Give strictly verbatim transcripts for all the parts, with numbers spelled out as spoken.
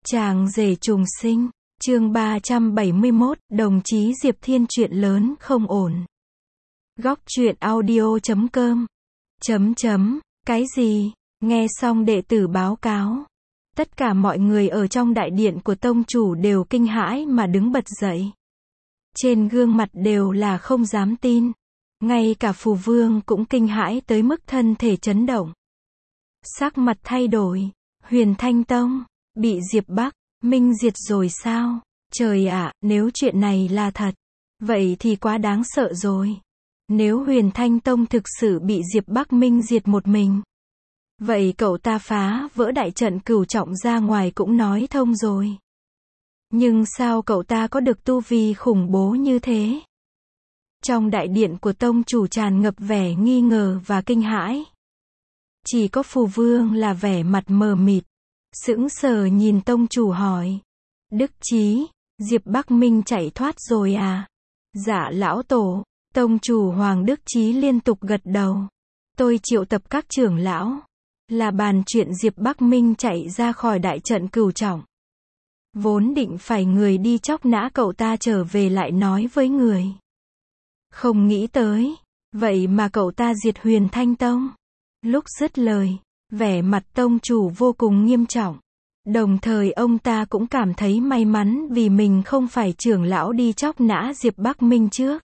Chàng rể trùng sinh, chương ba trăm bảy mươi mốt, đồng chí Diệp Thiên chuyện lớn không ổn. Góc truyện audio chấm com chấm chấm, cái gì? Nghe xong đệ tử báo cáo. Tất cả mọi người ở trong đại điện của tông chủ đều kinh hãi mà đứng bật dậy. Trên gương mặt đều là không dám tin. Ngay cả phù vương cũng kinh hãi tới mức thân thể chấn động. Sắc mặt thay đổi. Huyền Thanh Tông bị Diệp Bắc Minh diệt rồi sao? Trời ạ, nếu chuyện này là thật, vậy thì quá đáng sợ rồi. Nếu Huyền Thanh Tông thực sự bị Diệp Bắc Minh diệt một mình, vậy cậu ta phá vỡ đại trận cửu trọng ra ngoài cũng nói thông rồi. Nhưng sao cậu ta có được tu vi khủng bố như thế? Trong đại điện của tông chủ tràn ngập vẻ nghi ngờ và kinh hãi. Chỉ có phù vương là vẻ mặt mờ mịt, sững sờ nhìn tông chủ hỏi. Đức Chí, Diệp Bắc Minh chạy thoát rồi à? Dạ lão tổ, tông chủ Hoàng Đức Chí liên tục gật đầu. Tôi triệu tập các trưởng lão, là bàn chuyện Diệp Bắc Minh chạy ra khỏi đại trận cửu trọng. Vốn định phải người đi chóc nã cậu ta trở về lại nói với người. Không nghĩ tới, vậy mà cậu ta diệt Huyền Thanh Tông. Lúc dứt lời, vẻ mặt tông chủ vô cùng nghiêm trọng. Đồng thời ông ta cũng cảm thấy may mắn vì mình không phải trưởng lão đi chóc nã Diệp Bắc Minh trước.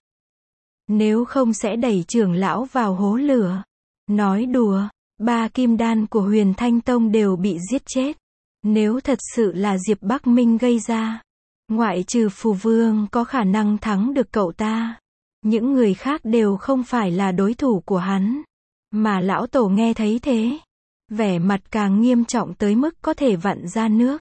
Nếu không sẽ đẩy trưởng lão vào hố lửa. Nói đùa, ba kim đan của Huyền Thanh Tông đều bị giết chết. Nếu thật sự là Diệp Bắc Minh gây ra, ngoại trừ phù vương có khả năng thắng được cậu ta, những người khác đều không phải là đối thủ của hắn. Mà lão tổ nghe thấy thế, vẻ mặt càng nghiêm trọng tới mức có thể vặn ra nước.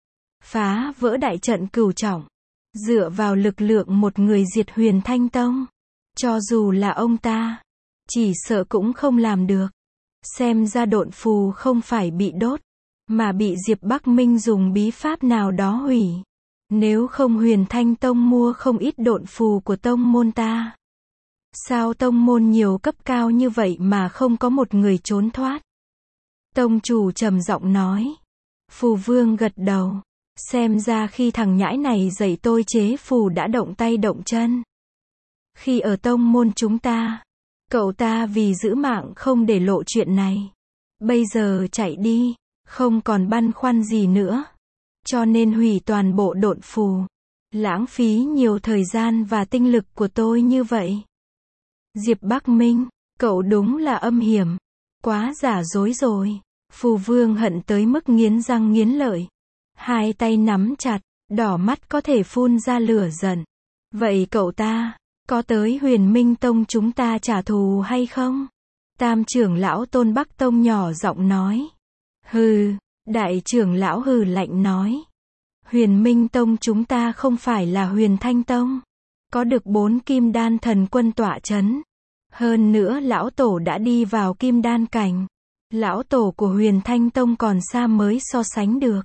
Phá vỡ đại trận cửu trọng, dựa vào lực lượng một người diệt Huyền Thanh Tông, cho dù là ông ta, chỉ sợ cũng không làm được. Xem ra độn phù không phải bị đốt, mà bị Diệp Bắc Minh dùng bí pháp nào đó hủy. Nếu không Huyền Thanh Tông mua không ít độn phù của tông môn ta. Sao tông môn nhiều cấp cao như vậy mà không có một người trốn thoát? Tông chủ trầm giọng nói. Phù vương gật đầu. Xem ra khi thằng nhãi này dạy tôi chế phù đã động tay động chân. Khi ở tông môn chúng ta, cậu ta vì giữ mạng không để lộ chuyện này. Bây giờ chạy đi, không còn băn khoăn gì nữa. Cho nên hủy toàn bộ độn phù. Lãng phí nhiều thời gian và tinh lực của tôi như vậy. Diệp Bắc Minh, cậu đúng là âm hiểm. Quá giả dối rồi. Phù vương hận tới mức nghiến răng nghiến lợi. Hai tay nắm chặt, đỏ mắt có thể phun ra lửa giận. Vậy cậu ta, có tới Huyền Minh Tông chúng ta trả thù hay không? Tam trưởng lão Tôn Bắc Tông nhỏ giọng nói. Hừ, đại trưởng lão hừ lạnh nói. Huyền Minh Tông chúng ta không phải là Huyền Thanh Tông. Có được bốn kim đan thần quân tọa chấn. Hơn nữa lão tổ đã đi vào kim đan cảnh. Lão tổ của Huyền Thanh Tông còn xa mới so sánh được.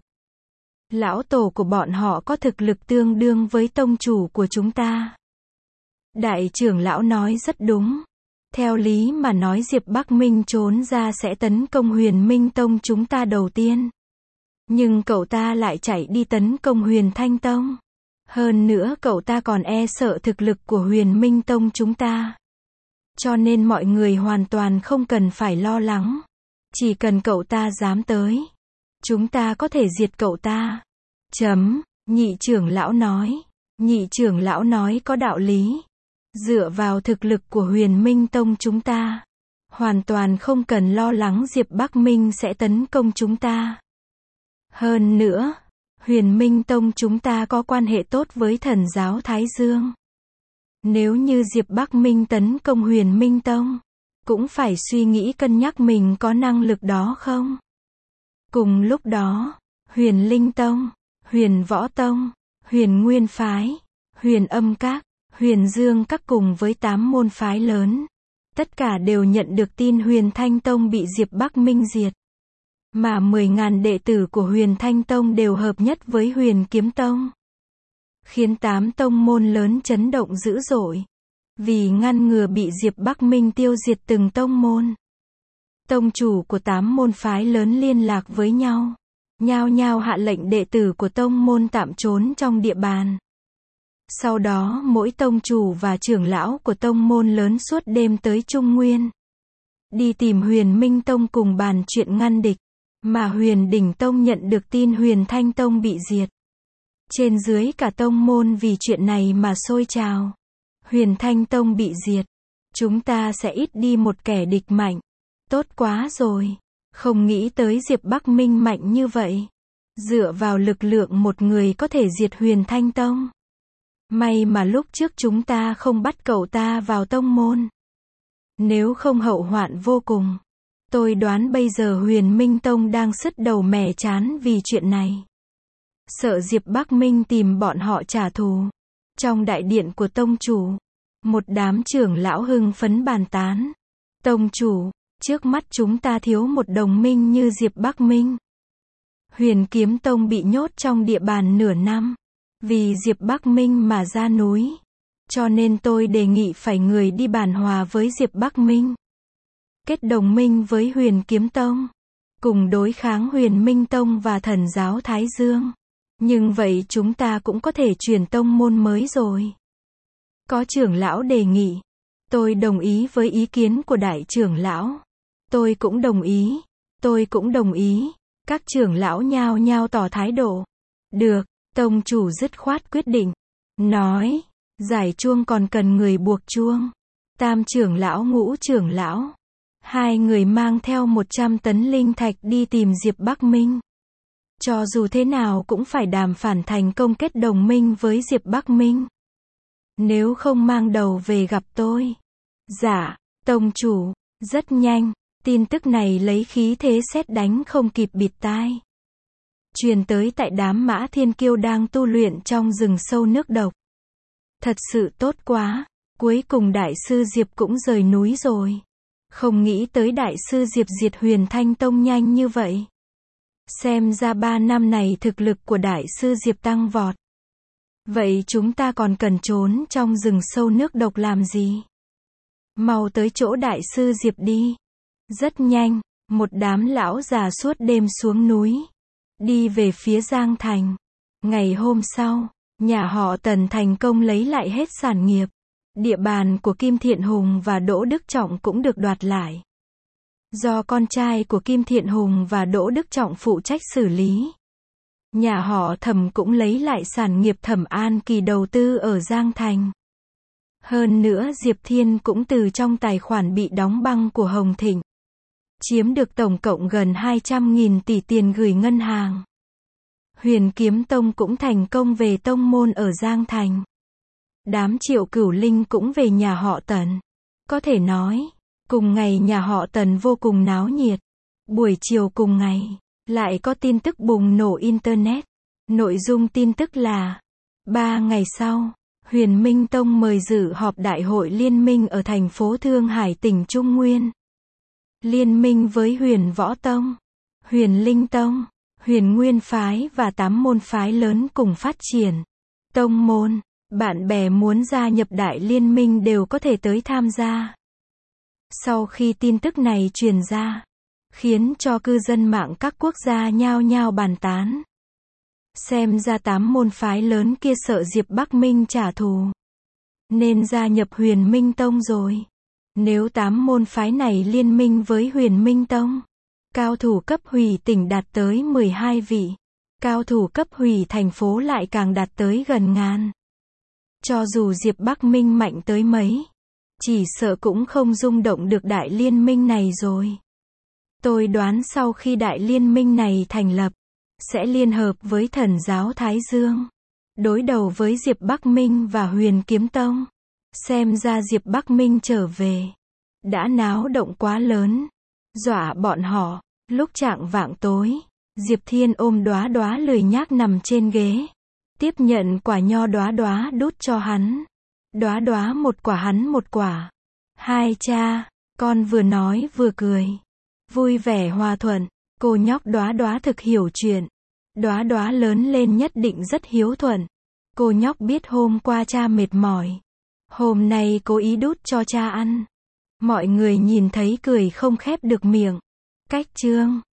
Lão tổ của bọn họ có thực lực tương đương với tông chủ của chúng ta. Đại trưởng lão nói rất đúng. Theo lý mà nói Diệp Bắc Minh trốn ra sẽ tấn công Huyền Minh Tông chúng ta đầu tiên. Nhưng cậu ta lại chạy đi tấn công Huyền Thanh Tông. Hơn nữa cậu ta còn e sợ thực lực của Huyền Minh Tông chúng ta. Cho nên mọi người hoàn toàn không cần phải lo lắng. Chỉ cần cậu ta dám tới, chúng ta có thể diệt cậu ta. Chấm, nhị trưởng lão nói. Nhị trưởng lão nói có đạo lý. Dựa vào thực lực của Huyền Minh Tông chúng ta, hoàn toàn không cần lo lắng Diệp Bắc Minh sẽ tấn công chúng ta. Hơn nữa, Huyền Minh Tông chúng ta có quan hệ tốt với thần giáo Thái Dương. Nếu như Diệp Bắc Minh tấn công Huyền Minh Tông, cũng phải suy nghĩ cân nhắc mình có năng lực đó không. Cùng lúc đó, Huyền Linh Tông, Huyền Võ Tông, Huyền Nguyên Phái, Huyền Âm Các, Huyền Dương Các cùng với tám môn phái lớn, tất cả đều nhận được tin Huyền Thanh Tông bị Diệp Bắc Minh diệt. Mà mười nghìn đệ tử của Huyền Thanh Tông đều hợp nhất với Huyền Kiếm Tông. Khiến tám tông môn lớn chấn động dữ dội. Vì ngăn ngừa bị Diệp Bắc Minh tiêu diệt từng tông môn. Tông chủ của tám môn phái lớn liên lạc với nhau. nhao nhao hạ lệnh đệ tử của tông môn tạm trốn trong địa bàn. Sau đó mỗi tông chủ và trưởng lão của tông môn lớn suốt đêm tới Trung Nguyên. Đi tìm Huyền Minh Tông cùng bàn chuyện ngăn địch. Mà Huyền Đỉnh Tông nhận được tin Huyền Thanh Tông bị diệt. Trên dưới cả tông môn vì chuyện này mà sôi trào. Huyền Thanh Tông bị diệt. Chúng ta sẽ ít đi một kẻ địch mạnh. Tốt quá rồi. Không nghĩ tới Diệp Bắc Minh mạnh như vậy. Dựa vào lực lượng một người có thể diệt Huyền Thanh Tông. May mà lúc trước chúng ta không bắt cậu ta vào tông môn. Nếu không hậu hoạn vô cùng. Tôi đoán bây giờ Huyền Minh Tông đang sứt đầu mẻ chán vì chuyện này. Sợ Diệp Bắc Minh tìm bọn họ trả thù. Trong đại điện của tông chủ, một đám trưởng lão hưng phấn bàn tán. Tông chủ, trước mắt chúng ta thiếu một đồng minh như Diệp Bắc Minh. Huyền Kiếm Tông bị nhốt trong địa bàn nửa năm. Vì Diệp Bắc Minh mà ra núi. Cho nên tôi đề nghị phải người đi bàn hòa với Diệp Bắc Minh. Kết đồng minh với Huyền Kiếm Tông. Cùng đối kháng Huyền Minh Tông và Thần giáo Thái Dương. Nhưng vậy chúng ta cũng có thể chuyển tông môn mới rồi. Có trưởng lão đề nghị. Tôi đồng ý với ý kiến của đại trưởng lão. Tôi cũng đồng ý. Tôi cũng đồng ý. Các trưởng lão nhao nhao tỏ thái độ. Được, tông chủ dứt khoát quyết định. Nói, giải chuông còn cần người buộc chuông. Tam trưởng lão ngũ trưởng lão. Hai người mang theo một trăm tấn linh thạch đi tìm Diệp Bắc Minh. Cho dù thế nào cũng phải đàm phán thành công kết đồng minh với Diệp Bắc Minh. Nếu không mang đầu về gặp tôi. Dạ, tông chủ, rất nhanh, tin tức này lấy khí thế sét đánh không kịp bịt tai. Truyền tới tại đám Mã Thiên Kiêu đang tu luyện trong rừng sâu nước độc. Thật sự tốt quá, cuối cùng đại sư Diệp cũng rời núi rồi. Không nghĩ tới đại sư Diệp diệt Huyền Thanh Tông nhanh như vậy. Xem ra ba năm này thực lực của đại sư Diệp tăng vọt. Vậy chúng ta còn cần trốn trong rừng sâu nước độc làm gì? Mau tới chỗ đại sư Diệp đi. Rất nhanh, một đám lão già suốt đêm xuống núi. Đi về phía Giang Thành. Ngày hôm sau, nhà họ Tần thành công lấy lại hết sản nghiệp. Địa bàn của Kim Thiện Hùng và Đỗ Đức Trọng cũng được đoạt lại. Do con trai của Kim Thiện Hùng và Đỗ Đức Trọng phụ trách xử lý. Nhà họ Thẩm cũng lấy lại sản nghiệp Thẩm An Kỳ đầu tư ở Giang Thành. Hơn nữa Diệp Thiên cũng từ trong tài khoản bị đóng băng của Hồng Thịnh. Chiếm được tổng cộng gần hai trăm nghìn tỷ tiền gửi ngân hàng. Huyền Kiếm Tông cũng thành công về tông môn ở Giang Thành. Đám Triệu Cửu Linh cũng về nhà họ Tần. Có thể nói, cùng ngày nhà họ Tần vô cùng náo nhiệt. Buổi chiều cùng ngày, lại có tin tức bùng nổ Internet. Nội dung tin tức là, ba ngày sau, Huyền Minh Tông mời dự họp đại hội liên minh ở thành phố Thương Hải tỉnh Trung Nguyên. Liên minh với Huyền Võ Tông, Huyền Linh Tông, Huyền Nguyên Phái và tám môn phái lớn cùng phát triển. Tông môn, bạn bè muốn gia nhập đại liên minh đều có thể tới tham gia. Sau khi tin tức này truyền ra, khiến cho cư dân mạng các quốc gia nhao nhao bàn tán. Xem ra tám môn phái lớn kia sợ Diệp Bắc Minh trả thù, nên gia nhập Huyền Minh Tông rồi. Nếu tám môn phái này liên minh với Huyền Minh Tông, cao thủ cấp hủy tỉnh đạt tới mười hai vị, cao thủ cấp hủy thành phố lại càng đạt tới gần ngàn. Cho dù Diệp Bắc Minh mạnh tới mấy, chỉ sợ cũng không rung động được đại liên minh này rồi. Tôi đoán sau khi đại liên minh này thành lập, sẽ liên hợp với Thần giáo Thái Dương, đối đầu với Diệp Bắc Minh và Huyền Kiếm Tông. Xem ra Diệp Bắc Minh trở về, đã náo động quá lớn, dọa bọn họ. Lúc chạng vạng tối, Diệp Thiên ôm Đóa Đóa lười nhác nằm trên ghế, tiếp nhận quả nho Đóa Đóa đút cho hắn. Đóa Đóa một quả hắn một quả. Hai cha, con vừa nói vừa cười, vui vẻ hòa thuận. Cô nhóc Đóa Đóa thực hiểu chuyện. Đóa Đóa lớn lên nhất định rất hiếu thuận. Cô nhóc biết hôm qua cha mệt mỏi, hôm nay cố ý đút cho cha ăn. Mọi người nhìn thấy cười không khép được miệng. Cách chương